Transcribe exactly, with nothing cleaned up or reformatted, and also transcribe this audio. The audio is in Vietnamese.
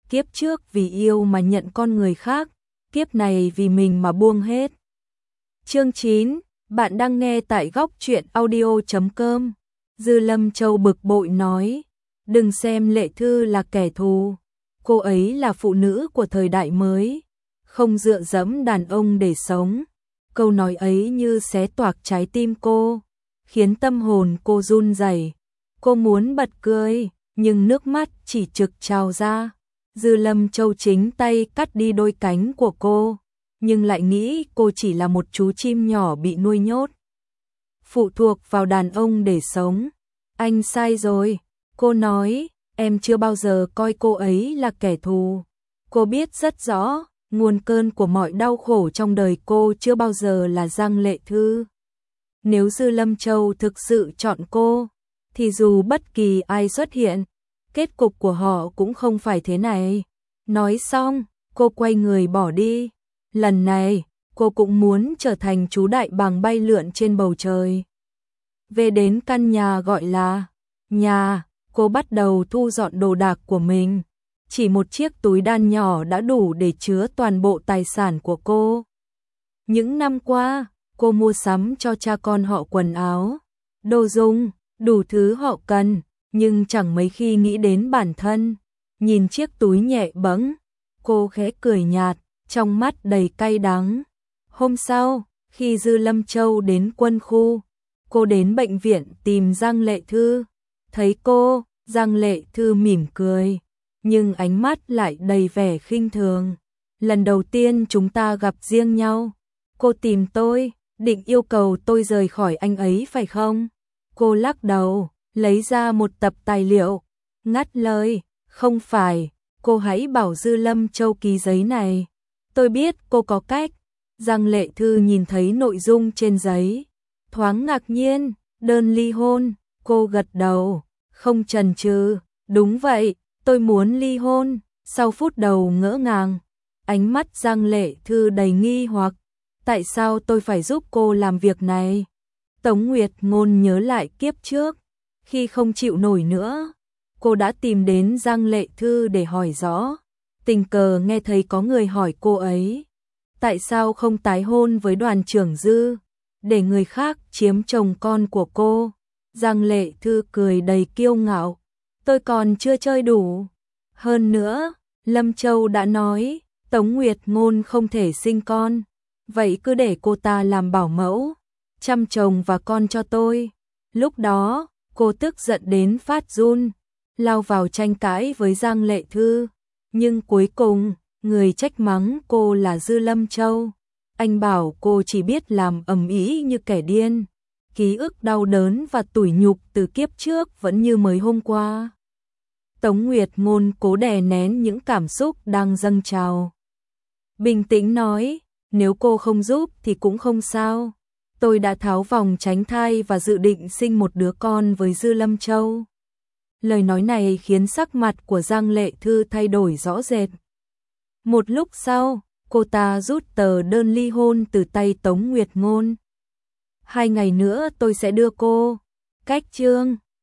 kiếp trước vì yêu mà nhận con người khác, kiếp này vì mình mà buông hết. Chương chín, bạn đang nghe tại góc truyện audio chấm com. Dư Lâm Châu bực bội nói, đừng xem Lệ Thư là kẻ thù, cô ấy là phụ nữ của thời đại mới, không dựa dẫm đàn ông để sống. Câu nói ấy như xé toạc trái tim cô, khiến tâm hồn cô run rẩy. Cô muốn bật cười, nhưng nước mắt chỉ trực trào ra. Dư Lâm Châu chính tay cắt đi đôi cánh của cô, nhưng lại nghĩ cô chỉ là một chú chim nhỏ bị nuôi nhốt, phụ thuộc vào đàn ông để sống. Anh sai rồi, cô nói, em chưa bao giờ coi cô ấy là kẻ thù. Cô biết rất rõ, nguồn cơn của mọi đau khổ trong đời cô chưa bao giờ là Giang Lệ Thư. Nếu Dư Lâm Châu thực sự chọn cô, thì dù bất kỳ ai xuất hiện, kết cục của họ cũng không phải thế này. Nói xong, cô quay người bỏ đi. Lần này, cô cũng muốn trở thành chú đại bàng bay lượn trên bầu trời. Về đến căn nhà gọi là nhà, cô bắt đầu thu dọn đồ đạc của mình. Chỉ một chiếc túi đan nhỏ đã đủ để chứa toàn bộ tài sản của cô. Những năm qua, cô mua sắm cho cha con họ quần áo, đồ dùng, đủ thứ họ cần, nhưng chẳng mấy khi nghĩ đến bản thân. Nhìn chiếc túi nhẹ bẫng, cô khẽ cười nhạt, trong mắt đầy cay đắng. Hôm sau, khi Dư Lâm Châu đến quân khu, cô đến bệnh viện tìm Giang Lệ Thư. Thấy cô, Giang Lệ Thư mỉm cười, nhưng ánh mắt lại đầy vẻ khinh thường. Lần đầu tiên chúng ta gặp riêng nhau, cô tìm tôi, định yêu cầu tôi rời khỏi anh ấy phải không? Cô lắc đầu, lấy ra một tập tài liệu, ngắt lời, không phải, cô hãy bảo Dư Lâm Châu ký giấy này. Tôi biết cô có cách. Giang Lệ Thư nhìn thấy nội dung trên giấy, thoáng ngạc nhiên, đơn ly hôn. Cô gật đầu, không chần chừ, đúng vậy, tôi muốn ly hôn. Sau phút đầu ngỡ ngàng, ánh mắt Giang Lệ Thư đầy nghi hoặc, tại sao tôi phải giúp cô làm việc này? Tống Nguyệt Ngôn nhớ lại kiếp trước, khi không chịu nổi nữa, cô đã tìm đến Giang Lệ Thư để hỏi rõ. Tình cờ nghe thấy có người hỏi cô ấy, tại sao không tái hôn với Đoàn trưởng Dư, để người khác chiếm chồng con của cô. Giang Lệ Thư cười đầy kiêu ngạo, tôi còn chưa chơi đủ. Hơn nữa, Lâm Châu đã nói, Tống Nguyệt Ngôn không thể sinh con, vậy cứ để cô ta làm bảo mẫu, chăm chồng và con cho tôi. Lúc đó, cô tức giận đến phát run, lao vào tranh cãi với Giang Lệ Thư. Nhưng cuối cùng, người trách mắng cô là Dư Lâm Châu. Anh bảo cô chỉ biết làm ầm ĩ như kẻ điên. Ký ức đau đớn và tủi nhục từ kiếp trước vẫn như mới hôm qua. Tống Nguyệt Ngôn cố đè nén những cảm xúc đang dâng trào. Bình tĩnh nói, nếu cô không giúp thì cũng không sao. Tôi đã tháo vòng tránh thai và dự định sinh một đứa con với Dư Lâm Châu. Lời nói này khiến sắc mặt của Giang Lệ Thư thay đổi rõ rệt. Một lúc sau, cô ta rút tờ đơn ly hôn từ tay Tống Nguyệt Ngôn. Hai ngày nữa tôi sẽ đưa cô. Cách chương